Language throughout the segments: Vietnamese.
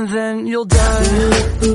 and then you'll die.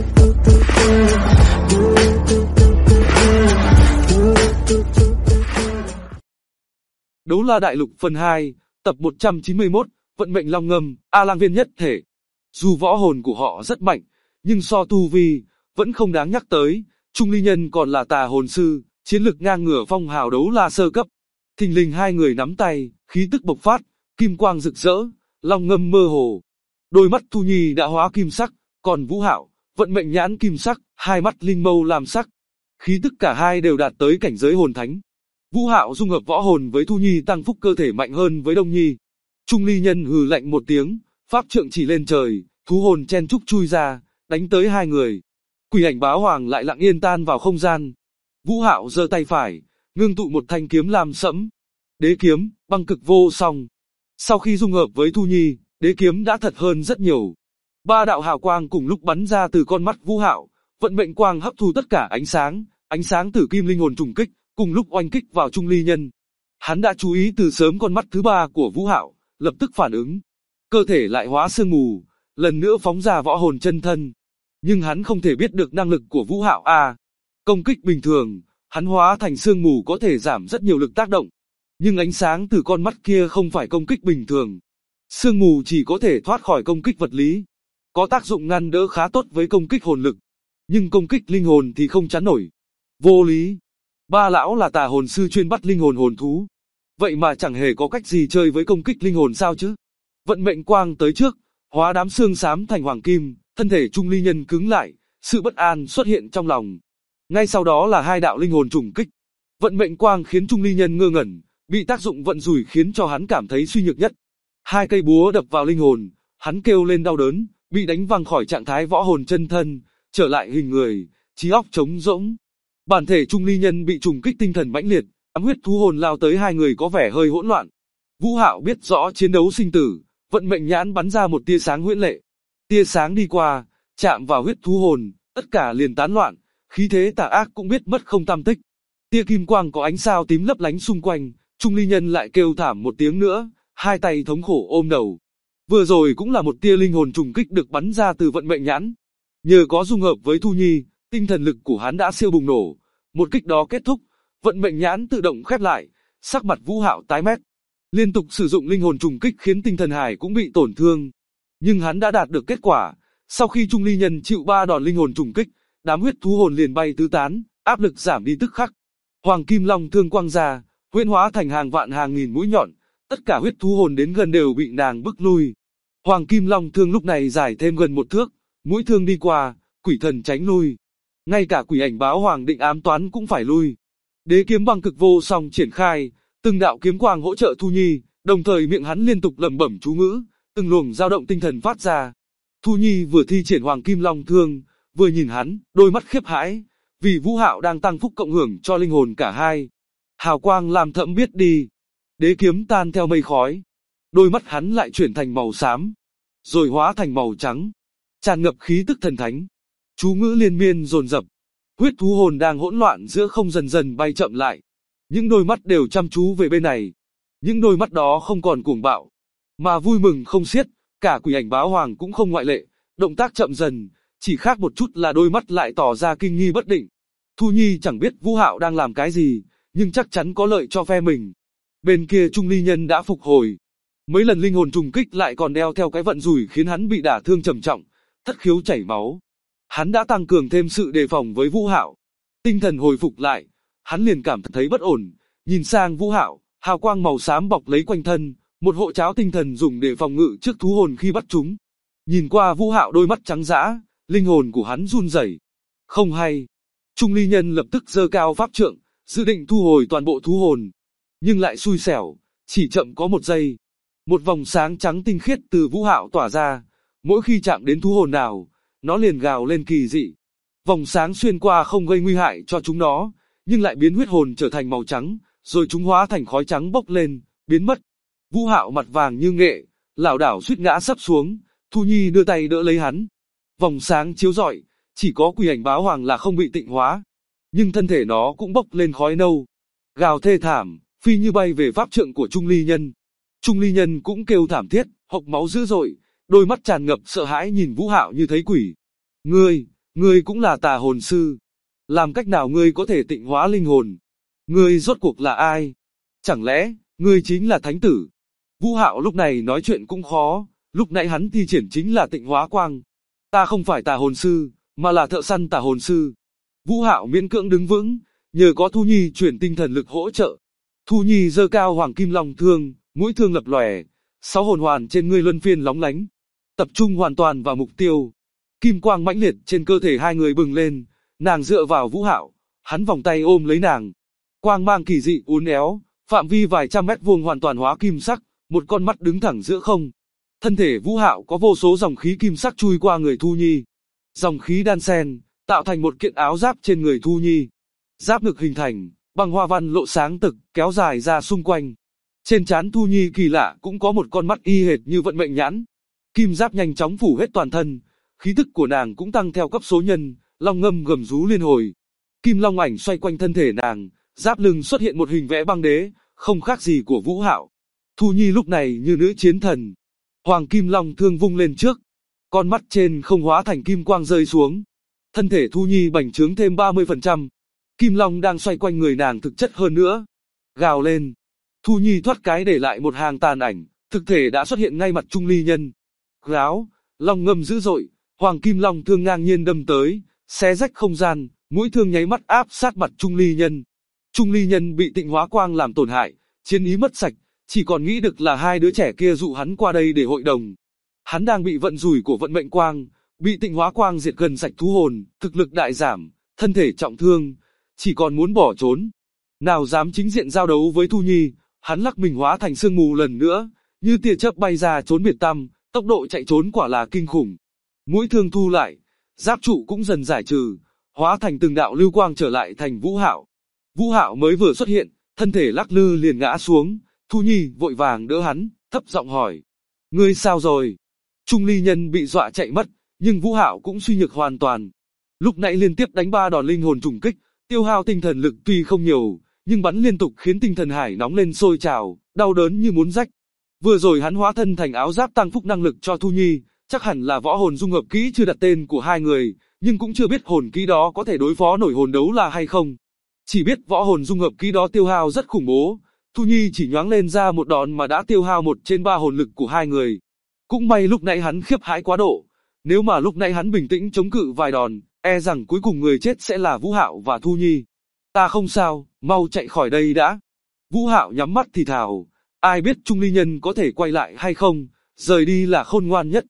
Đấu La Đại Lục phần 2, tập 191, vận mệnh long ngâm, A Lang Viên nhất thể. Dù võ hồn của họ rất mạnh, nhưng so tu vi, vẫn không đáng nhắc tới. Trung Ly Nhân còn là tà hồn sư, chiến lực ngang ngửa phong hào đấu la sơ cấp. Thình lình hai người nắm tay, khí tức bộc phát, kim quang rực rỡ, long ngâm mơ hồ. Đôi mắt Thu Nhi đã hóa kim sắc, còn Vũ Hạo, vận mệnh nhãn kim sắc, hai mắt linh mâu lam sắc. Khí tức cả hai đều đạt tới cảnh giới hồn thánh. Vũ Hạo dung hợp võ hồn với Thu Nhi tăng phúc cơ thể mạnh hơn với Đông Nhi. Trung Ly Nhân hừ lạnh một tiếng, pháp trượng chỉ lên trời, thú hồn chen trúc chui ra, đánh tới hai người. Quỷ ảnh báo hoàng lại lặng yên tan vào không gian. Vũ Hạo giơ tay phải, ngưng tụ một thanh kiếm lam sẫm. Đế kiếm, băng cực vô song. Sau khi dung hợp với Thu Nhi, đế kiếm đã thật hơn rất nhiều. Ba đạo hào quang cùng lúc bắn ra từ con mắt Vũ Hạo, vận mệnh quang hấp thu tất cả ánh sáng tử kim linh hồn trùng kích, cùng lúc oanh kích vào Trung Ly Nhân. Hắn đã chú ý từ sớm con mắt thứ ba của Vũ Hạo, lập tức phản ứng. Cơ thể lại hóa sương mù, lần nữa phóng ra võ hồn chân thân. Nhưng hắn không thể biết được năng lực của Vũ Hạo a. Công kích bình thường, hắn hóa thành sương mù có thể giảm rất nhiều lực tác động. Nhưng ánh sáng từ con mắt kia không phải công kích bình thường. Sương mù chỉ có thể thoát khỏi công kích vật lý. Có tác dụng ngăn đỡ khá tốt với công kích hồn lực. Nhưng công kích linh hồn thì không chắn nổi. Vô lý. Ba lão là tà hồn sư chuyên bắt linh hồn hồn thú. Vậy mà chẳng hề có cách gì chơi với công kích linh hồn sao chứ? Vận mệnh quang tới trước, hóa đám xương xám thành hoàng kim, thân thể Trung Ly Nhân cứng lại, sự bất an xuất hiện trong lòng. Ngay sau đó là hai đạo linh hồn trùng kích. Vận mệnh quang khiến Trung Ly Nhân ngơ ngẩn, bị tác dụng vận rủi khiến cho hắn cảm thấy suy nhược nhất. Hai cây búa đập vào linh hồn, hắn kêu lên đau đớn, bị đánh văng khỏi trạng thái võ hồn chân thân, trở lại hình người, trí óc trống rỗng. Bản thể Trung Ly Nhân bị trùng kích tinh thần mãnh liệt, ám huyết thú hồn lao tới hai người có vẻ hơi hỗn loạn. Vũ Hạo biết rõ chiến đấu sinh tử, vận mệnh nhãn bắn ra một tia sáng huyễn lệ. Tia sáng đi qua, chạm vào huyết thú hồn, tất cả liền tán loạn, khí thế tà ác cũng biết mất không tăm tích. Tia kim quang có ánh sao tím lấp lánh xung quanh, Trung Ly Nhân lại kêu thảm một tiếng nữa, hai tay thống khổ ôm đầu. Vừa rồi cũng là một tia linh hồn trùng kích được bắn ra từ vận mệnh nhãn. Nhờ có dung hợp với Thu Nhi, tinh thần lực của hắn đã siêu bùng nổ. Một kích đó kết thúc, vận mệnh nhãn tự động khép lại, sắc mặt Vũ Hạo tái mét. Liên tục sử dụng linh hồn trùng kích khiến tinh thần hải cũng bị tổn thương. Nhưng hắn đã đạt được kết quả, sau khi Trung Ly Nhân chịu 3 đòn linh hồn trùng kích, đám huyết thú hồn liền bay tứ tán, áp lực giảm đi tức khắc. Hoàng kim long thương quang ra, huyễn hóa thành hàng vạn hàng nghìn mũi nhọn, tất cả huyết thú hồn đến gần đều bị nàng bức lui. Hoàng kim long thương lúc này dài thêm gần 1 thước, mũi thương đi qua, quỷ thần tránh lui. Ngay cả quỷ ảnh báo hoàng định ám toán cũng phải lui. Đế kiếm băng cực vô song triển khai, từng đạo kiếm quang hỗ trợ Thu Nhi, đồng thời miệng hắn liên tục lẩm bẩm chú ngữ, từng luồng dao động tinh thần phát ra. Thu Nhi vừa thi triển hoàng kim long thương, vừa nhìn hắn, đôi mắt khiếp hãi, vì Vũ Hạo đang tăng phúc cộng hưởng cho linh hồn cả hai. Hào quang làm thẫm biết đi. Đế kiếm tan theo mây khói. Đôi mắt hắn lại chuyển thành màu xám, rồi hóa thành màu trắng, tràn ngập khí tức thần thánh. Chú ngữ liên miên dồn dập. Huyết thú hồn đang hỗn loạn giữa không dần dần bay chậm lại. Những đôi mắt đều chăm chú về bên này. Những đôi mắt đó không còn cuồng bạo, mà vui mừng không xiết. Cả quỷ ảnh báo hoàng cũng không ngoại lệ, động tác chậm dần, chỉ khác một chút là đôi mắt lại tỏ ra kinh nghi bất định. Thu Nhi chẳng biết Vũ Hạo đang làm cái gì, nhưng chắc chắn có lợi cho phe mình. Bên kia Trung Ly Nhân đã phục hồi. Mấy lần linh hồn trùng kích lại còn đeo theo cái vận rủi khiến hắn bị đả thương trầm trọng, thất khiếu chảy máu. Hắn đã tăng cường thêm sự đề phòng với Vũ Hạo. Tinh thần hồi phục lại, hắn liền cảm thấy bất ổn, nhìn sang Vũ Hạo, hào quang màu xám bọc lấy quanh thân, một hộ cháo tinh thần dùng để phòng ngự trước thú hồn khi bắt chúng. Nhìn qua Vũ Hạo đôi mắt trắng dã, linh hồn của hắn run rẩy. Không hay. Trung Ly Nhân lập tức giơ cao pháp trượng, dự định thu hồi toàn bộ thú hồn. Nhưng lại xui xẻo, chỉ chậm có 1 giây. Một vòng sáng trắng tinh khiết từ Vũ Hạo tỏa ra, mỗi khi chạm đến thú hồn nào, nó liền gào lên kỳ dị. Vòng sáng xuyên qua không gây nguy hại cho chúng nó, nhưng lại biến huyết hồn trở thành màu trắng, rồi chúng hóa thành khói trắng bốc lên, biến mất. Vũ Hạo mặt vàng như nghệ, lảo đảo suýt ngã sấp xuống, Thu Nhi đưa tay đỡ lấy hắn. Vòng sáng chiếu rọi, chỉ có quỷ ảnh báo hoàng là không bị tịnh hóa, nhưng thân thể nó cũng bốc lên khói nâu. Gào thê thảm, phi như bay về pháp trượng của Trung Ly Nhân. Trung Ly Nhân cũng kêu thảm thiết, hộc máu dữ dội, đôi mắt tràn ngập sợ hãi nhìn Vũ Hạo như thấy quỷ. Ngươi cũng là tà hồn sư. Làm cách nào ngươi có thể tịnh hóa linh hồn? Ngươi rốt cuộc là ai? Chẳng lẽ, ngươi chính là thánh tử? Vũ Hạo lúc này nói chuyện cũng khó, lúc nãy hắn thi triển chính là tịnh hóa quang. Ta không phải tà hồn sư, mà là thợ săn tà hồn sư. Vũ Hạo miễn cưỡng đứng vững, nhờ có Thu Nhi chuyển tinh thần lực hỗ trợ. Thu Nhi giơ cao Hoàng Kim Long thương, mũi thương lập lòe, 6 hồn hoàn trên người luân phiên lóng lánh, tập trung hoàn toàn vào mục tiêu. Kim quang mãnh liệt trên cơ thể hai người bừng lên, nàng dựa vào Vũ Hạo, hắn vòng tay ôm lấy nàng. Quang mang kỳ dị uốn éo, phạm vi vài trăm mét vuông hoàn toàn hóa kim sắc, một con mắt đứng thẳng giữa không. Thân thể Vũ Hạo có vô số dòng khí kim sắc chui qua người Thu Nhi. Dòng khí đan xen, tạo thành một kiện áo giáp trên người Thu Nhi. Giáp ngực hình thành, bằng hoa văn lộ sáng tực, kéo dài ra xung quanh. Trên trán Thu Nhi kỳ lạ cũng có một con mắt y hệt như vận mệnh nhãn. Kim giáp nhanh chóng phủ hết toàn thân, khí tức của nàng cũng tăng theo cấp số nhân, long ngâm gầm rú liên hồi. Kim long ảnh xoay quanh thân thể nàng, giáp lưng xuất hiện một hình vẽ băng đế, không khác gì của Vũ Hạo. Thu Nhi lúc này như nữ chiến thần. Hoàng Kim Long thương vung lên trước, con mắt trên không hóa thành kim quang rơi xuống. Thân thể Thu Nhi bành trướng thêm 30%. Kim Long đang xoay quanh người nàng thực chất hơn nữa. Gào lên. Thu Nhi thoát cái để lại một hàng tàn ảnh, thực thể đã xuất hiện ngay mặt Trung Ly Nhân. Gáo, long ngâm dữ dội, Hoàng Kim Long thương ngang nhiên đâm tới, xé rách không gian, mũi thương nháy mắt áp sát mặt Trung Ly Nhân. Trung Ly Nhân bị tịnh hóa quang làm tổn hại, chiến ý mất sạch, chỉ còn nghĩ được là hai đứa trẻ kia dụ hắn qua đây để hội đồng. Hắn đang bị vận rủi của vận mệnh quang, bị tịnh hóa quang diệt gần sạch thú hồn, thực lực đại giảm, thân thể trọng thương, chỉ còn muốn bỏ trốn. Nào dám chính diện giao đấu với Thu Nhi, hắn lắc mình hóa thành sương mù lần nữa, như tia chớp bay ra trốn biệt tăm, tốc độ chạy trốn quả là kinh khủng. Mũi thương thu lại, giáp trụ cũng dần giải trừ, hóa thành từng đạo lưu quang trở lại thành Vũ Hạo. Vũ Hạo mới vừa xuất hiện, thân thể lắc lư liền ngã xuống, Thu Nhi vội vàng đỡ hắn, thấp giọng hỏi: "Ngươi sao rồi?" Trung Ly Nhân bị dọa chạy mất, nhưng Vũ Hạo cũng suy nhược hoàn toàn. Lúc nãy liên tiếp đánh 3 đòn linh hồn trùng kích, tiêu hao tinh thần lực tuy không nhiều, nhưng bắn liên tục khiến tinh thần hải nóng lên sôi trào, đau đớn như muốn rách. Vừa rồi hắn hóa thân thành áo giáp tăng phúc năng lực cho Thu Nhi, chắc hẳn là võ hồn dung hợp kỹ chưa đặt tên của hai người, nhưng cũng chưa biết hồn kỹ đó có thể đối phó nổi hồn đấu la hay không. Chỉ biết võ hồn dung hợp kỹ đó tiêu hao rất khủng bố, Thu Nhi chỉ nhoáng lên ra một đòn mà đã tiêu hao 1/3 hồn lực của hai người. Cũng may lúc nãy hắn khiếp hãi quá độ, nếu mà lúc nãy hắn bình tĩnh chống cự vài đòn, e rằng cuối cùng người chết sẽ là Vũ Hạo và Thu Nhi. "Ta không sao, mau chạy khỏi đây đã." Vũ Hạo nhắm mắt thì thào, ai biết Trung Ly Nhân có thể quay lại hay không, rời đi là khôn ngoan nhất.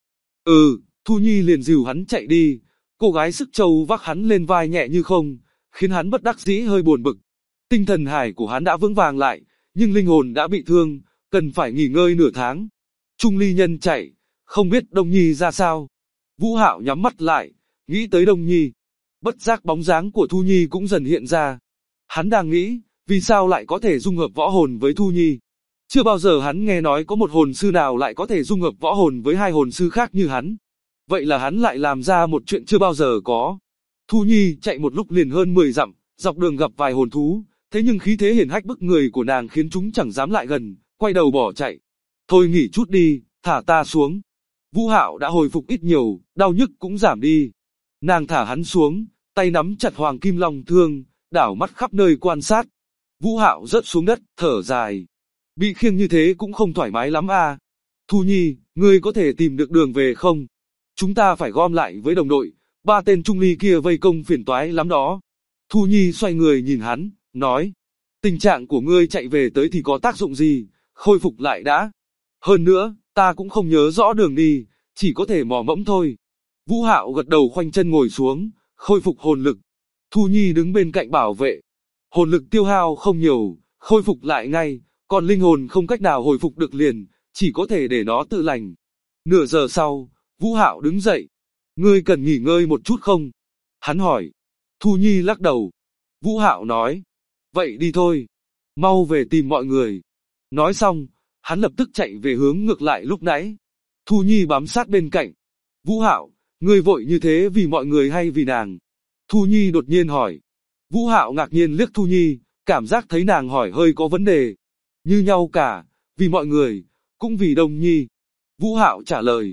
Thu Nhi liền dìu hắn chạy đi, cô gái sức trâu vác hắn lên vai nhẹ như không, khiến hắn bất đắc dĩ hơi buồn bực. Tinh thần hải của hắn đã vững vàng lại, nhưng linh hồn đã bị thương, cần phải nghỉ ngơi nửa tháng. Trung Ly Nhân chạy, không biết Đông Nhi ra sao. Vũ Hạo nhắm mắt lại, nghĩ tới Đông Nhi. Bất giác bóng dáng của Thu Nhi cũng dần hiện ra. Hắn đang nghĩ, vì sao lại có thể dung hợp võ hồn với Thu Nhi. Chưa bao giờ hắn nghe nói có một hồn sư nào lại có thể dung hợp võ hồn với hai hồn sư khác như hắn. Vậy là hắn lại làm ra một chuyện chưa bao giờ có. Thu Nhi chạy một lúc liền hơn 10 dặm, dọc đường gặp vài hồn thú, thế nhưng khí thế hiển hách bức người của nàng khiến chúng chẳng dám lại gần, quay đầu bỏ chạy. "Thôi nghỉ chút đi, thả ta xuống." Vũ Hạo đã hồi phục ít nhiều, đau nhức cũng giảm đi. Nàng thả hắn xuống, tay nắm chặt Hoàng Kim Long thương, đảo mắt khắp nơi quan sát. Vũ Hạo rớt xuống đất, thở dài. Bị khiêng như thế cũng không thoải mái lắm à. "Thu Nhi, ngươi có thể tìm được đường về không? Chúng ta phải gom lại với đồng đội, 3 tên Trung Ly kia vây công phiền toái lắm đó." Thu Nhi xoay người nhìn hắn, nói: "Tình trạng của ngươi chạy về tới thì có tác dụng gì, khôi phục lại đã. Hơn nữa, ta cũng không nhớ rõ đường đi, chỉ có thể mò mẫm thôi." Vũ Hạo gật đầu khoanh chân ngồi xuống, khôi phục hồn lực. Thu Nhi đứng bên cạnh bảo vệ. Hồn lực tiêu hao không nhiều, khôi phục lại ngay, còn linh hồn không cách nào hồi phục được liền, chỉ có thể để nó tự lành. Nửa giờ sau, Vũ Hạo đứng dậy. "Ngươi cần nghỉ ngơi một chút không?" hắn hỏi. Thu Nhi lắc đầu. Vũ Hạo nói: "Vậy đi thôi, mau về tìm mọi người." Nói xong, hắn lập tức chạy về hướng ngược lại lúc nãy. Thu Nhi bám sát bên cạnh. "Vũ Hạo, ngươi vội như thế vì mọi người hay vì nàng?" Thu Nhi đột nhiên hỏi. Vũ Hạo ngạc nhiên liếc Thu Nhi, cảm giác thấy nàng hỏi hơi có vấn đề. "Như nhau cả, vì mọi người, cũng vì Đông Nhi." Vũ Hạo trả lời.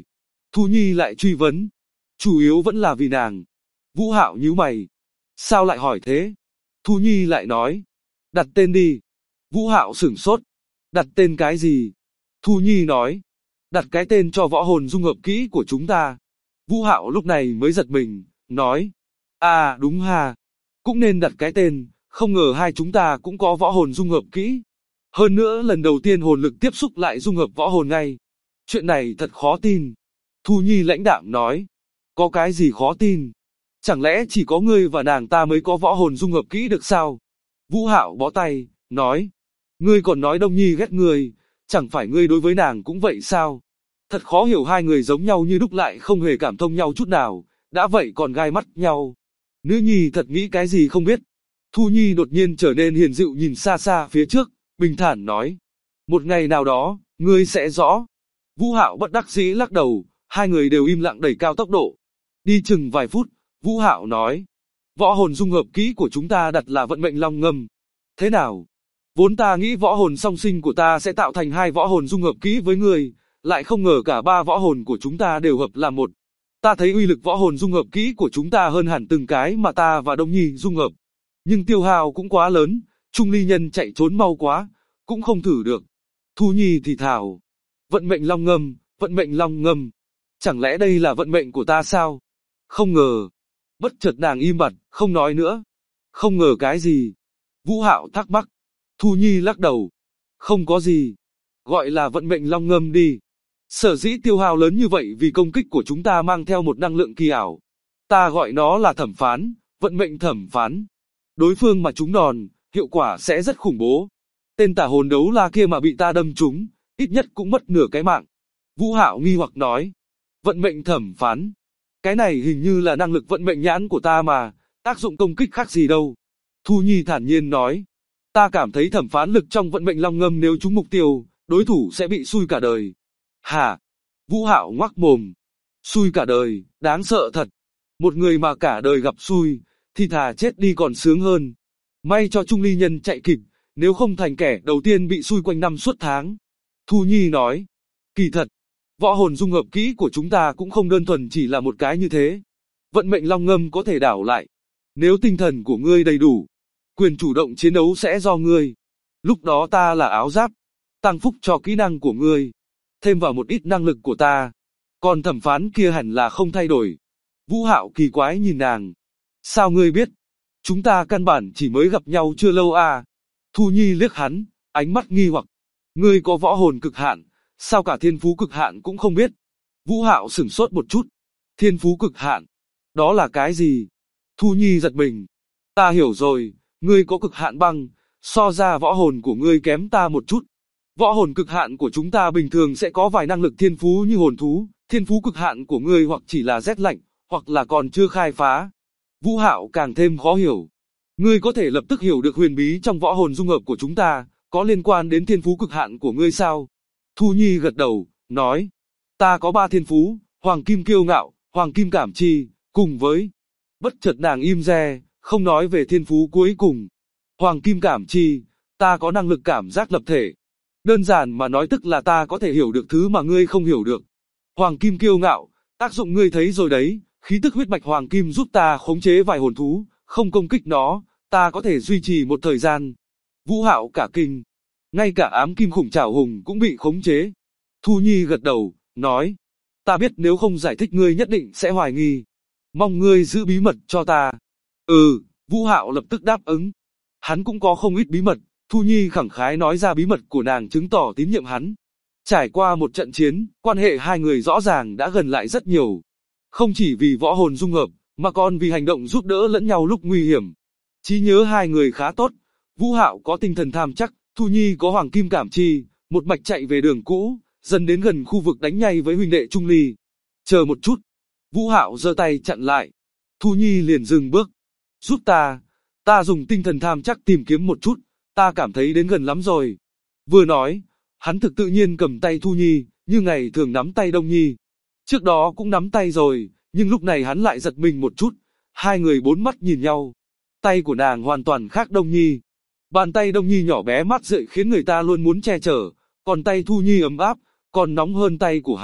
Thu Nhi lại truy vấn. Chủ yếu vẫn là vì nàng. Vũ Hạo nhíu mày. Sao lại hỏi thế? Thu Nhi lại nói. Đặt tên đi. Vũ Hạo sửng sốt. Đặt tên cái gì? Thu Nhi nói. Đặt cái tên cho võ hồn dung hợp kỹ của chúng ta. Vũ Hạo lúc này mới giật mình, nói. À đúng ha. Cũng nên đặt cái tên, không ngờ hai chúng ta cũng có võ hồn dung hợp kỹ. Hơn nữa lần đầu tiên hồn lực tiếp xúc lại dung hợp võ hồn ngay. Chuyện này thật khó tin. Thu Nhi lãnh đạm nói. Có cái gì khó tin? Chẳng lẽ chỉ có ngươi và nàng ta mới có võ hồn dung hợp kỹ được sao? Vũ Hạo bó tay, nói. Ngươi còn nói Đông Nhi ghét ngươi, chẳng phải ngươi đối với nàng cũng vậy sao? Thật khó hiểu hai người giống nhau như đúc lại không hề cảm thông nhau chút nào, đã vậy còn gai mắt nhau. Nữ nhi thật nghĩ cái gì không biết. Thu Nhi đột nhiên trở nên hiền dịu nhìn xa xa phía trước, bình thản nói. Một ngày nào đó, ngươi sẽ rõ. Vũ Hạo bất đắc dĩ lắc đầu, hai người đều im lặng đẩy cao tốc độ. Đi chừng vài phút, Vũ Hạo nói. Võ hồn dung hợp kỹ của chúng ta đặt là vận mệnh long ngâm. Thế nào? Vốn ta nghĩ võ hồn song sinh của ta sẽ tạo thành hai võ hồn dung hợp kỹ với ngươi, lại không ngờ cả ba võ hồn của chúng ta đều hợp làm một. Ta thấy uy lực võ hồn dung hợp kỹ của chúng ta hơn hẳn từng cái mà ta và Đông Nhi dung hợp. Nhưng tiêu hao cũng quá lớn, Trung Ly Nhân chạy trốn mau quá, cũng không thử được. Thu Nhi thì thào. Vận mệnh long ngâm, vận mệnh long ngâm. Chẳng lẽ đây là vận mệnh của ta sao? Không ngờ. Bất chợt nàng im bặt, không nói nữa. Không ngờ cái gì? Vũ Hạo thắc mắc. Thu Nhi lắc đầu. Không có gì. Gọi là vận mệnh long ngâm đi. Sở dĩ tiêu hao lớn như vậy vì công kích của chúng ta mang theo một năng lượng kỳ ảo. Ta gọi nó là thẩm phán, vận mệnh thẩm phán. Đối phương mà trúng đòn, hiệu quả sẽ rất khủng bố. Tên tả hồn đấu la kia mà bị ta đâm trúng, ít nhất cũng mất nửa cái mạng. Vũ Hạo nghi hoặc nói. Vận mệnh thẩm phán. Cái này hình như là năng lực vận mệnh nhãn của ta mà, tác dụng công kích khác gì đâu. Thu Nhi thản nhiên nói. Ta cảm thấy thẩm phán lực trong vận mệnh long ngâm nếu trúng mục tiêu, đối thủ sẽ bị xui cả đời. Hả? Vũ Hạo ngoác mồm. Xui cả đời, đáng sợ thật. Một người mà cả đời gặp xui, thì thà chết đi còn sướng hơn. May cho Trung Ly Nhân chạy kịp, nếu không thành kẻ đầu tiên bị xui quanh năm suốt tháng. Thu Nhi nói. Kỳ thật, võ hồn dung hợp kỹ của chúng ta cũng không đơn thuần chỉ là một cái như thế. Vận mệnh long ngâm có thể đảo lại. Nếu tinh thần của ngươi đầy đủ, quyền chủ động chiến đấu sẽ do ngươi. Lúc đó ta là áo giáp, tăng phúc cho kỹ năng của ngươi, thêm vào một ít năng lực của ta. Còn thẩm phán kia hẳn là không thay đổi. Vũ Hạo kỳ quái nhìn nàng. Sao ngươi biết? Chúng ta căn bản chỉ mới gặp nhau chưa lâu à? Thu Nhi liếc hắn, ánh mắt nghi hoặc. Ngươi có võ hồn cực hạn, sao cả thiên phú cực hạn cũng không biết? Vũ Hạo sửng sốt một chút. Thiên phú cực hạn? Đó là cái gì? Thu Nhi giật mình. Ta hiểu rồi, ngươi có cực hạn băng, so ra võ hồn của ngươi kém ta một chút. Võ hồn cực hạn của chúng ta bình thường sẽ có vài năng lực thiên phú như hồn thú, thiên phú cực hạn của ngươi hoặc chỉ là rét lạnh, hoặc là còn chưa khai phá. Vũ Hạo càng thêm khó hiểu. Ngươi có thể lập tức hiểu được huyền bí trong võ hồn dung hợp của chúng ta, có liên quan đến thiên phú cực hạn của ngươi sao? Thu Nhi gật đầu, nói. Ta có 3 thiên phú, Hoàng Kim Kiêu Ngạo, Hoàng Kim Cảm Chi, cùng với... Bất chợt nàng im re, không nói về thiên phú cuối cùng. Hoàng Kim Cảm Chi, ta có năng lực cảm giác lập thể. Đơn giản mà nói tức là ta có thể hiểu được thứ mà ngươi không hiểu được. Hoàng Kim Kiêu Ngạo, tác dụng ngươi thấy rồi đấy, khí tức huyết mạch Hoàng Kim giúp ta khống chế vài hồn thú, không công kích nó, ta có thể duy trì một thời gian. Vũ Hạo cả kinh. Ngay cả ám kim khủng trảo hùng cũng bị khống chế. Thu Nhi gật đầu, nói. Ta biết nếu không giải thích ngươi nhất định sẽ hoài nghi. Mong ngươi giữ bí mật cho ta. Ừ, Vũ Hạo lập tức đáp ứng. Hắn cũng có không ít bí mật, Thu Nhi khẳng khái nói ra bí mật của nàng chứng tỏ tín nhiệm hắn. Trải qua một trận chiến, quan hệ hai người rõ ràng đã gần lại rất nhiều. Không chỉ vì võ hồn dung hợp, mà còn vì hành động giúp đỡ lẫn nhau lúc nguy hiểm. Trí nhớ hai người khá tốt, Vũ Hạo có tinh thần tham chắc, Thu Nhi có Hoàng Kim Cảm Chi, một mạch chạy về đường cũ, dần đến gần khu vực đánh nhây với huynh đệ Trung Ly. Chờ một chút. Vũ Hạo giơ tay chặn lại. Thu Nhi liền dừng bước. Giúp ta. Ta dùng tinh thần tham chắc tìm kiếm một chút. Ta cảm thấy đến gần lắm rồi. Vừa nói, hắn thực tự nhiên cầm tay Thu Nhi, như ngày thường nắm tay Đông Nhi. Trước đó cũng nắm tay rồi, nhưng lúc này hắn lại giật mình một chút. Hai người bốn mắt nhìn nhau. Tay của nàng hoàn toàn khác Đông Nhi. Bàn tay Đông Nhi nhỏ bé mát rượi khiến người ta luôn muốn che chở, còn tay Thu Nhi ấm áp, còn nóng hơn tay của hắn,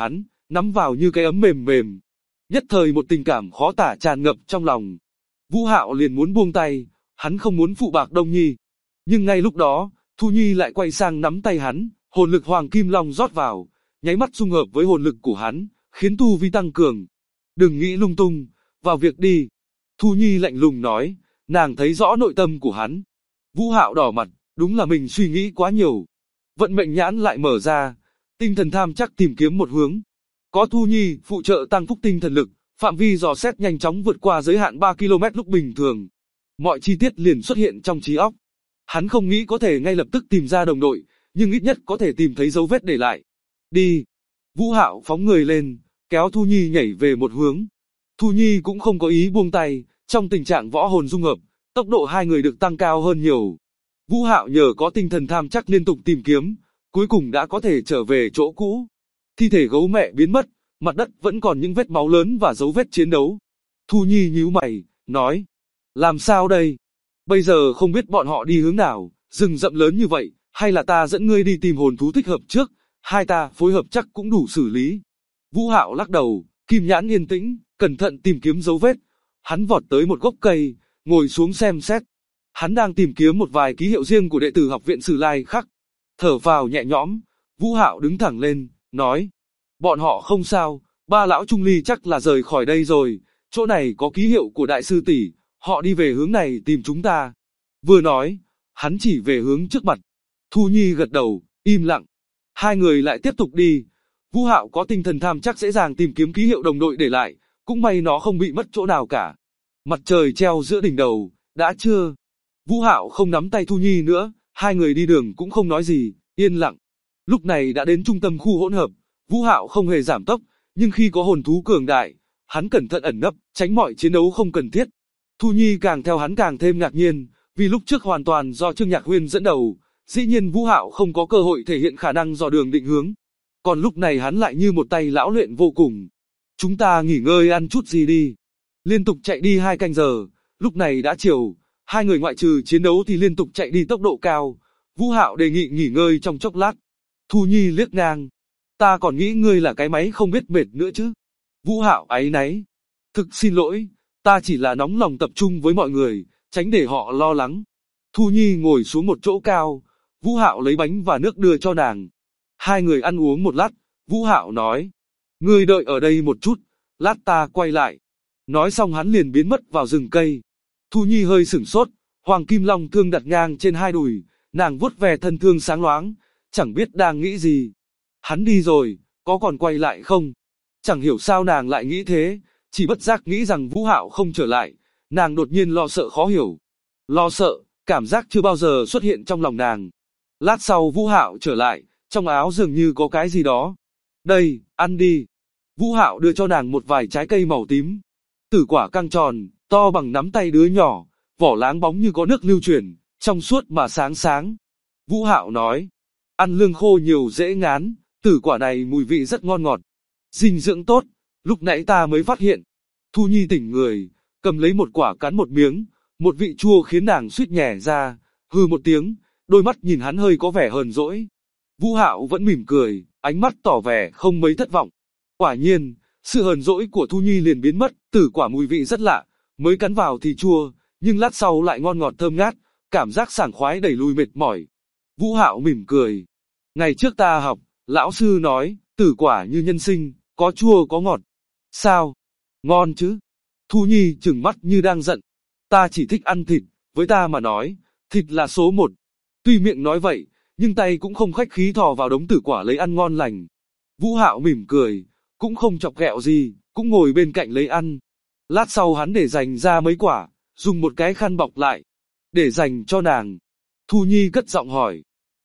nắm vào như cái ấm mềm mềm. Nhất thời một tình cảm khó tả tràn ngập trong lòng. Vũ Hạo liền muốn buông tay, hắn không muốn phụ bạc Đông Nhi. Nhưng ngay lúc đó, Thu Nhi lại quay sang nắm tay hắn, hồn lực Hoàng Kim Long rót vào, nháy mắt dung hợp với hồn lực của hắn, khiến tu vi tăng cường. Đừng nghĩ lung tung, vào việc đi. Thu Nhi lạnh lùng nói, nàng thấy rõ nội tâm của hắn. Vũ Hạo đỏ mặt, đúng là mình suy nghĩ quá nhiều. Vận mệnh nhãn lại mở ra, tinh thần tham chắc tìm kiếm một hướng. Có Thu Nhi phụ trợ tăng phúc tinh thần lực, phạm vi dò xét nhanh chóng vượt qua giới hạn 3 km lúc bình thường. Mọi chi tiết liền xuất hiện trong trí óc. Hắn không nghĩ có thể ngay lập tức tìm ra đồng đội, nhưng ít nhất có thể tìm thấy dấu vết để lại. Đi. Vũ Hạo phóng người lên, kéo Thu Nhi nhảy về một hướng. Thu Nhi cũng không có ý buông tay, trong tình trạng võ hồn dung hợp, tốc độ hai người được tăng cao hơn nhiều. Vũ Hạo nhờ có tinh thần tham chắc liên tục tìm kiếm, cuối cùng đã có thể trở về chỗ cũ. Thi thể gấu mẹ biến mất, mặt đất vẫn còn những vết máu lớn và dấu vết chiến đấu. Thu Nhi nhíu mày, nói, làm sao đây? Bây giờ không biết bọn họ đi hướng nào, rừng rậm lớn như vậy, hay là ta dẫn ngươi đi tìm hồn thú thích hợp trước, hai ta phối hợp chắc cũng đủ xử lý. Vũ Hạo lắc đầu, Kim Nhãn yên tĩnh, cẩn thận tìm kiếm dấu vết. Hắn vọt tới một gốc cây, ngồi xuống xem xét. Hắn đang tìm kiếm một vài ký hiệu riêng của đệ tử học viện Sử Lai Khắc. Thở vào nhẹ nhõm, Vũ Hạo đứng thẳng lên, nói, bọn họ không sao, ba lão trung ly chắc là rời khỏi đây rồi, chỗ này có ký hiệu của đại sư tỷ, họ đi về hướng này tìm chúng ta. Vừa nói, hắn chỉ về hướng trước mặt. Thu Nhi gật đầu, im lặng. Hai người lại tiếp tục đi. Vũ Hạo có tinh thần tham chắc dễ dàng tìm kiếm ký hiệu đồng đội để lại, cũng may nó không bị mất chỗ nào cả. Mặt trời treo giữa đỉnh đầu, đã trưa. Vũ Hạo không nắm tay Thu Nhi nữa, hai người đi đường cũng không nói gì, yên lặng. Lúc này đã đến trung tâm khu hỗn hợp, Vũ Hạo không hề giảm tốc, nhưng khi có hồn thú cường đại, hắn cẩn thận ẩn nấp, tránh mọi chiến đấu không cần thiết. Thu Nhi càng theo hắn càng thêm ngạc nhiên, vì lúc trước hoàn toàn do Trương Nhạc Huyên dẫn đầu, dĩ nhiên Vũ Hạo không có cơ hội thể hiện khả năng dò đường định hướng. Còn lúc này hắn lại như một tay lão luyện vô cùng. Chúng ta nghỉ ngơi ăn chút gì đi. Liên tục chạy đi 2 canh giờ, lúc này đã chiều, hai người ngoại trừ chiến đấu thì liên tục chạy đi tốc độ cao. Vũ Hạo đề nghị nghỉ ngơi trong chốc lát. Thu Nhi liếc ngang. Ta còn nghĩ ngươi là cái máy không biết mệt nữa chứ. Vũ Hạo áy náy. Thực xin lỗi, ta chỉ là nóng lòng tập trung với mọi người, tránh để họ lo lắng. Thu Nhi ngồi xuống một chỗ cao, Vũ Hạo lấy bánh và nước đưa cho nàng. Hai người ăn uống một lát, Vũ Hạo nói, ngươi đợi ở đây một chút, lát ta quay lại. Nói xong hắn liền biến mất vào rừng cây. Thu Nhi hơi sửng sốt, Hoàng Kim Long thương đặt ngang trên hai đùi, nàng vuốt về thân thương sáng loáng, chẳng biết đang nghĩ gì. Hắn đi rồi, có còn quay lại không? Chẳng hiểu sao nàng lại nghĩ thế, chỉ bất giác nghĩ rằng Vũ Hạo không trở lại, nàng đột nhiên lo sợ khó hiểu. Lo sợ, cảm giác chưa bao giờ xuất hiện trong lòng nàng. Lát sau Vũ Hạo trở lại, trong áo dường như có cái gì đó. Đây, ăn đi. Vũ Hạo đưa cho nàng một vài trái cây màu tím. Tử quả căng tròn, to bằng nắm tay đứa nhỏ, vỏ láng bóng như có nước lưu chuyển, trong suốt mà sáng sáng. Vũ Hạo nói, ăn lương khô nhiều dễ ngán, tử quả này mùi vị rất ngon ngọt. Dinh dưỡng tốt, lúc nãy ta mới phát hiện. Thu Nhi tỉnh người, cầm lấy một quả cắn một miếng, một vị chua khiến nàng suýt nhè ra, hừ một tiếng, đôi mắt nhìn hắn hơi có vẻ hờn dỗi. Vũ Hạo vẫn mỉm cười, ánh mắt tỏ vẻ không mấy thất vọng. Quả nhiên, sự hờn dỗi của Thu Nhi liền biến mất, tử quả mùi vị rất lạ, mới cắn vào thì chua, nhưng lát sau lại ngon ngọt thơm ngát, cảm giác sảng khoái đẩy lùi mệt mỏi. Vũ Hạo mỉm cười. Ngày trước ta học, lão sư nói, tử quả như nhân sinh, có chua có ngọt. Sao? Ngon chứ? Thu Nhi trừng mắt như đang giận. Ta chỉ thích ăn thịt, với ta mà nói, thịt là số một. Tuy miệng nói vậy, nhưng tay cũng không khách khí thò vào đống tử quả lấy ăn ngon lành. Vũ Hạo mỉm cười, cũng không chọc ghẹo gì, cũng ngồi bên cạnh lấy ăn. Lát sau hắn để dành ra mấy quả, dùng một cái khăn bọc lại, để dành cho nàng. Thu Nhi cất giọng hỏi.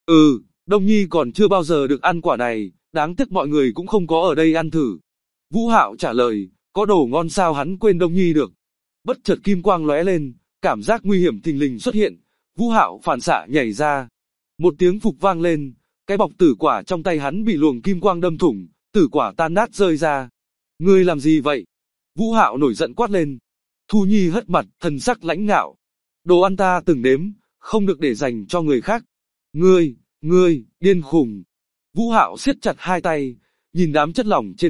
Đông Nhi còn chưa bao giờ được ăn quả này, đáng tiếc mọi người cũng không có ở đây ăn thử. Vũ Hạo trả lời, có đồ ngon sao hắn quên Đông Nhi được. Bất chợt kim quang lóe lên, cảm giác nguy hiểm thình lình xuất hiện. Vũ Hạo phản xạ nhảy ra. Một tiếng phục vang lên, cái bọc tử quả trong tay hắn bị luồng kim quang đâm thủng, tử quả tan nát rơi ra. Ngươi làm gì vậy? Vũ Hạo nổi giận quát lên. Thu Nhi hất mặt, thần sắc lãnh ngạo. Đồ ăn ta từng nếm, không được để dành cho người khác. Ngươi, điên khùng. Vũ Hạo siết chặt hai tay, nhìn đám chất lỏng trên đất,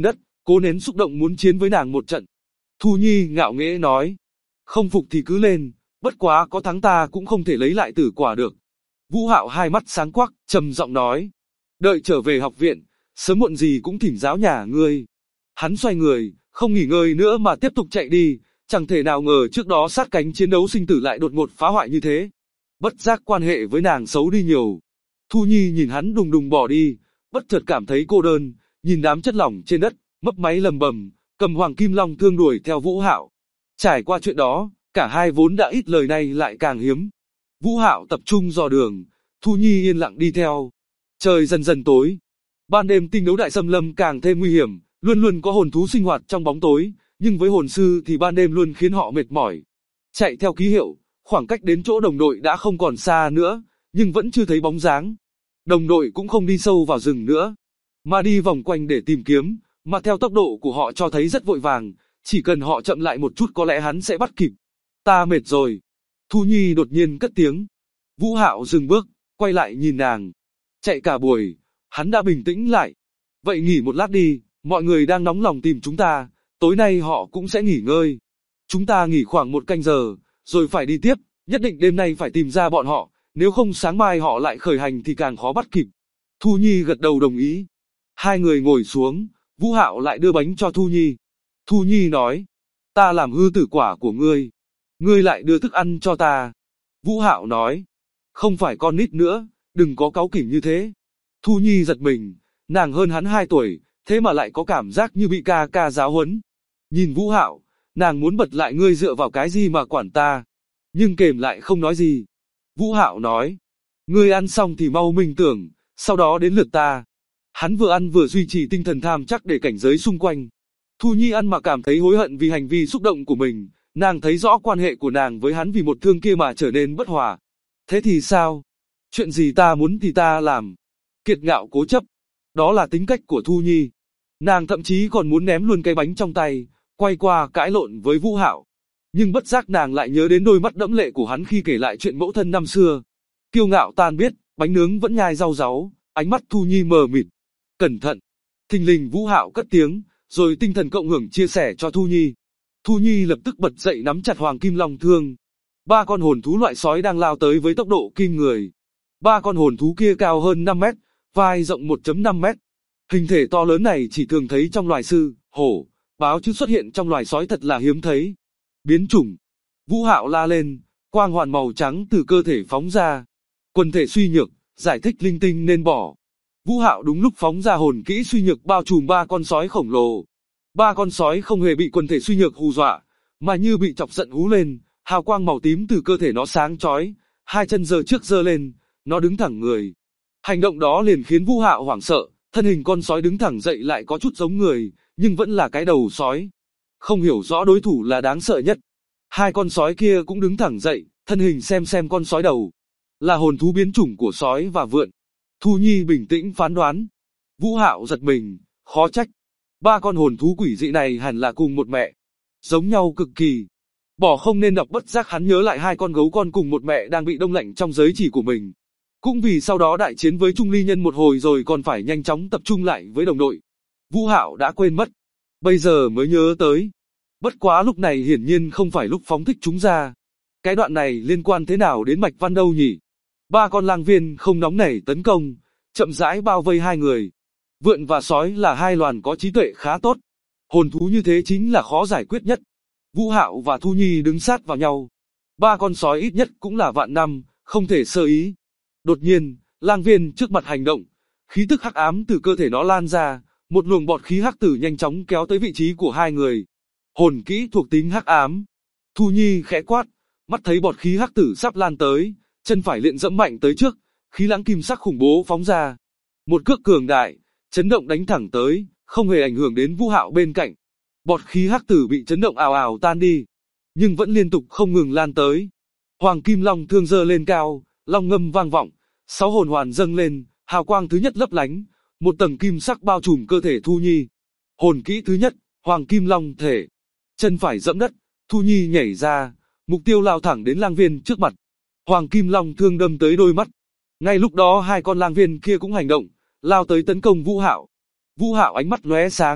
cố nén xúc động muốn chiến với nàng một trận. Thu Nhi ngạo nghễ nói, không phục thì cứ lên, bất quá có thắng ta cũng không thể lấy lại tử quả được. Vũ Hạo hai mắt sáng quắc, trầm giọng nói, đợi trở về học viện, sớm muộn gì cũng thỉnh giáo nhà ngươi. Hắn xoay người, không nghỉ ngơi nữa mà tiếp tục chạy đi, chẳng thể nào ngờ trước đó sát cánh chiến đấu sinh tử lại đột ngột phá hoại như thế. Bất giác quan hệ với nàng xấu đi nhiều. Thu Nhi nhìn hắn đùng đùng bỏ đi, bất chợt cảm thấy cô đơn, nhìn đám chất lỏng trên đất, mấp máy lầm bầm, cầm Hoàng Kim Long thương đuổi theo Vũ Hạo. Trải qua chuyện đó, cả hai vốn đã ít lời này lại càng hiếm. Vũ Hạo tập trung dò đường, Thu Nhi yên lặng đi theo. Trời dần dần tối. Ban đêm tinh đấu đại xâm lâm càng thêm nguy hiểm, luôn luôn có hồn thú sinh hoạt trong bóng tối, nhưng với hồn sư thì ban đêm luôn khiến họ mệt mỏi. Chạy theo ký hiệu, khoảng cách đến chỗ đồng đội đã không còn xa nữa, nhưng vẫn chưa thấy bóng dáng. Đồng đội cũng không đi sâu vào rừng nữa, mà đi vòng quanh để tìm kiếm, mà theo tốc độ của họ cho thấy rất vội vàng, chỉ cần họ chậm lại một chút có lẽ hắn sẽ bắt kịp. Ta mệt rồi. Thu Nhi đột nhiên cất tiếng. Vũ Hạo dừng bước, quay lại nhìn nàng. Chạy cả buổi, hắn đã bình tĩnh lại. Vậy nghỉ một lát đi, mọi người đang nóng lòng tìm chúng ta, tối nay họ cũng sẽ nghỉ ngơi. Chúng ta nghỉ khoảng 1 canh giờ, rồi phải đi tiếp, nhất định đêm nay phải tìm ra bọn họ, nếu không sáng mai họ lại khởi hành thì càng khó bắt kịp. Thu Nhi gật đầu đồng ý. Hai người ngồi xuống, Vũ Hạo lại đưa bánh cho Thu Nhi. Thu Nhi nói, ta làm hư tử quả của ngươi lại đưa thức ăn cho ta. Vũ Hạo nói, không phải con nít nữa, đừng có cáu kỉnh như thế. Thu Nhi giật mình, nàng hơn hắn 2 tuổi, thế mà lại có cảm giác như bị ca ca giáo huấn. Nhìn Vũ Hạo, nàng muốn bật lại, ngươi dựa vào cái gì mà quản ta, nhưng kềm lại không nói gì. Vũ Hạo nói, ngươi ăn xong thì mau minh tưởng, sau đó đến lượt ta. Hắn vừa ăn vừa duy trì tinh thần tham chắc để cảnh giới xung quanh. Thu Nhi ăn mà cảm thấy hối hận vì hành vi xúc động của mình, nàng thấy rõ quan hệ của nàng với hắn vì một thương kia mà trở nên bất hòa. Thế thì sao? Chuyện gì ta muốn thì ta làm. Kiệt ngạo cố chấp. Đó là tính cách của Thu Nhi. Nàng thậm chí còn muốn ném luôn cái bánh trong tay, quay qua cãi lộn với Vũ Hạo. Nhưng bất giác nàng lại nhớ đến đôi mắt đẫm lệ của hắn khi kể lại chuyện mẫu thân năm xưa. Kiêu ngạo tan biết, bánh nướng vẫn nhai rau ráu, ánh mắt Thu Nhi mờ mịt. Cẩn thận. Thình lình Vũ Hạo cất tiếng, rồi tinh thần cộng hưởng chia sẻ cho Thu Nhi. Thu Nhi lập tức bật dậy nắm chặt Hoàng Kim Long thương. 3 con hồn thú loại sói đang lao tới với tốc độ kinh người. 3 con hồn thú kia cao hơn 5 mét, vai rộng 1,5 mét. Hình thể to lớn này chỉ thường thấy trong loài sư, hổ, báo chứ xuất hiện trong loài sói thật là hiếm thấy. Biến chủng. Vũ Hạo la lên, quang hoàn màu trắng từ cơ thể phóng ra. Quần thể suy nhược, giải thích linh tinh nên bỏ. Vũ Hạo đúng lúc phóng ra hồn kỹ suy nhược bao trùm 3 con sói khổng lồ. 3 con sói không hề bị quần thể suy nhược hù dọa, mà như bị chọc giận hú lên, hào quang màu tím từ cơ thể nó sáng chói, 2 chân giơ trước giơ lên, nó đứng thẳng người. Hành động đó liền khiến Vũ Hạo hoảng sợ, thân hình con sói đứng thẳng dậy lại có chút giống người, nhưng vẫn là cái đầu sói. Không hiểu rõ đối thủ là đáng sợ nhất. 2 con sói kia cũng đứng thẳng dậy, thân hình xem con sói đầu. Là hồn thú biến chủng của sói và vượn. Thu Nhi bình tĩnh phán đoán. Vũ Hạo giật mình, khó trách. 3 con hồn thú quỷ dị này hẳn là cùng một mẹ. Giống nhau cực kỳ. Bỏ không nên đọc, bất giác hắn nhớ lại 2 con gấu con cùng một mẹ đang bị đông lạnh trong giới chỉ của mình. Cũng vì sau đó đại chiến với Trung Ly Nhân một hồi rồi còn phải nhanh chóng tập trung lại với đồng đội. Vũ Hạo đã quên mất. Bây giờ mới nhớ tới. Bất quá lúc này hiển nhiên không phải lúc phóng thích chúng ra. Cái đoạn này liên quan thế nào đến Mạch Văn đâu nhỉ? 3 con lang viên không nóng nảy tấn công, chậm rãi bao vây 2 người. Vượn và sói là 2 loài có trí tuệ khá tốt. Hồn thú như thế chính là khó giải quyết nhất. Vũ Hạo và Thu Nhi đứng sát vào nhau. 3 con sói ít nhất cũng là vạn năm, không thể sơ ý. Đột nhiên, lang viên trước mặt hành động, khí tức hắc ám từ cơ thể nó lan ra, một luồng bọt khí hắc tử nhanh chóng kéo tới vị trí của 2 người. Hồn kỹ thuộc tính hắc ám. Thu Nhi khẽ quát, mắt thấy bọt khí hắc tử sắp lan tới, chân phải liền dẫm mạnh tới trước, khí lãng kim sắc khủng bố phóng ra. Một cước cường đại, chấn động đánh thẳng tới, không hề ảnh hưởng đến Vũ Hạo bên cạnh. Bọt khí hắc tử bị chấn động ào ào tan đi, nhưng vẫn liên tục không ngừng lan tới. Hoàng Kim Long thương giơ lên cao, long ngâm vang vọng, 6 hồn hoàn dâng lên, hào quang thứ nhất lấp lánh, một tầng kim sắc bao trùm cơ thể Thu Nhi. Hồn kỹ thứ nhất, Hoàng Kim Long thể. Chân phải dẫm đất, Thu Nhi nhảy ra, mục tiêu lao thẳng đến lang viên trước mặt. Hoàng Kim Long thương đâm tới đôi mắt. Ngay lúc đó 2 con lang viên kia cũng hành động, lao tới tấn công Vũ Hạo. Vũ Hạo ánh mắt lóe sáng,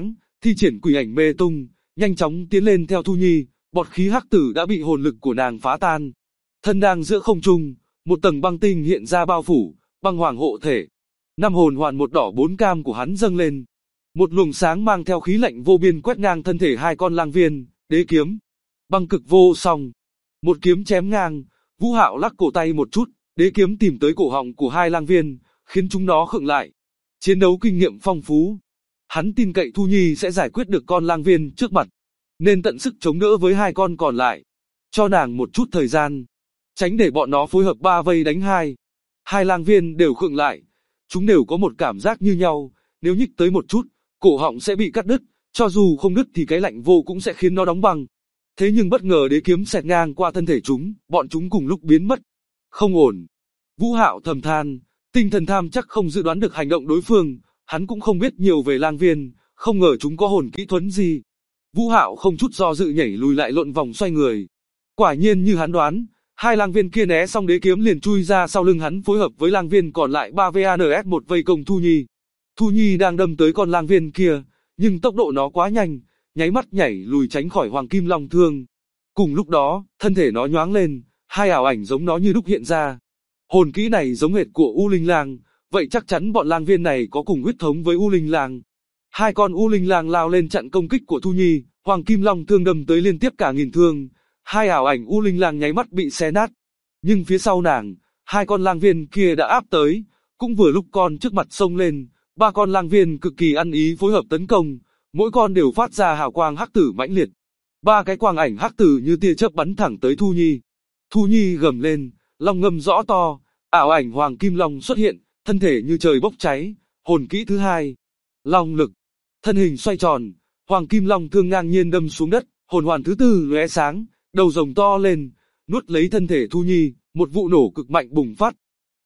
thi triển quỷ ảnh mê tung, nhanh chóng tiến lên theo Thu Nhi, bọt khí hắc tử đã bị hồn lực của nàng phá tan. Thân đang giữa không trung, một tầng băng tinh hiện ra bao phủ, băng hoàng hộ thể. Năm hồn hoàn một đỏ bốn cam của hắn dâng lên. Một luồng sáng mang theo khí lạnh vô biên quét ngang thân thể hai con lang viên, đế kiếm. Băng cực vô song. Một kiếm chém ngang, Vũ Hạo lắc cổ tay một chút, đế kiếm tìm tới cổ họng của hai lang viên, khiến chúng nó khựng lại. Chiến đấu kinh nghiệm phong phú. Hắn tin cậy Thu Nhi sẽ giải quyết được con lang viên trước mặt, nên tận sức chống đỡ với hai con còn lại. Cho nàng một chút thời gian, tránh để bọn nó phối hợp ba vây đánh hai. Hai lang viên đều khựng lại, chúng đều có một cảm giác như nhau, nếu nhích tới một chút, cổ họng sẽ bị cắt đứt, cho dù không đứt thì cái lạnh vô cũng sẽ khiến nó đóng băng. Thế nhưng bất ngờ đế kiếm xẹt ngang qua thân thể chúng, bọn chúng cùng lúc biến mất. Không ổn. Vũ Hạo thầm than, tinh thần tham chắc không dự đoán được hành động đối phương, hắn cũng không biết nhiều về lang viên, không ngờ chúng có hồn kỹ thuấn gì. Vũ Hạo không chút do dự nhảy lùi lại lộn vòng xoay người. Quả nhiên như hắn đoán, hai lang viên kia né xong đế kiếm liền chui ra sau lưng hắn phối hợp với lang viên còn lại 3VANS1 vây công Thu Nhi. Thu Nhi đang đâm tới con lang viên kia, nhưng tốc độ nó quá nhanh, nháy mắt nhảy lùi tránh khỏi Hoàng Kim Long thương. Cùng lúc đó, thân thể nó nhoáng lên, hai ảo ảnh giống nó như đúc hiện ra. Hồn kỹ này giống hệt của U Linh Lang, vậy chắc chắn bọn lang viên này có cùng huyết thống với U Linh Lang. Hai con U Linh Lang lao lên chặn công kích của Thu Nhi, Hoàng Kim Long thương đâm tới liên tiếp cả nghìn thương. Hai ảo ảnh U Linh Lang nháy mắt bị xé nát. Nhưng phía sau nàng, hai con lang viên kia đã áp tới, cũng vừa lúc con trước mặt xông lên, ba con lang viên cực kỳ ăn ý phối hợp tấn công, mỗi con đều phát ra hào quang hắc tử mãnh liệt. Ba cái quang ảnh hắc tử như tia chớp bắn thẳng tới Thu Nhi. Thu Nhi gầm lên, long ngâm rõ to, ảo ảnh Hoàng Kim Long xuất hiện, thân thể như trời bốc cháy, hồn kỹ thứ hai, long lực, thân hình xoay tròn, Hoàng Kim Long thương ngang nhiên đâm xuống đất, hồn hoàn thứ tư lóe sáng, đầu rồng to lên, nuốt lấy thân thể Thu Nhi, một vụ nổ cực mạnh bùng phát.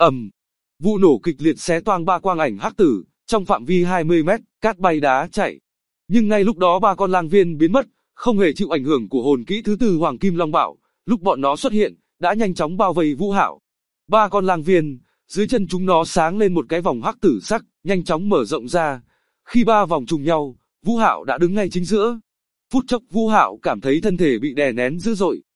Vụ nổ kịch liệt xé toang ba quang ảnh hắc tử, trong phạm vi 20 mét, cát bay đá chạy. Nhưng ngay lúc đó ba con lang viên biến mất, không hề chịu ảnh hưởng của hồn kỹ thứ tư Hoàng Kim Long Bạo, lúc bọn nó xuất hiện, đã nhanh chóng bao vây Vũ Hạo. Ba con lang viên, dưới chân chúng nó sáng lên một cái vòng hắc tử sắc, nhanh chóng mở rộng ra. Khi ba vòng trùng nhau, Vũ Hạo đã đứng ngay chính giữa. Phút chốc Vũ Hạo cảm thấy thân thể bị đè nén dữ dội,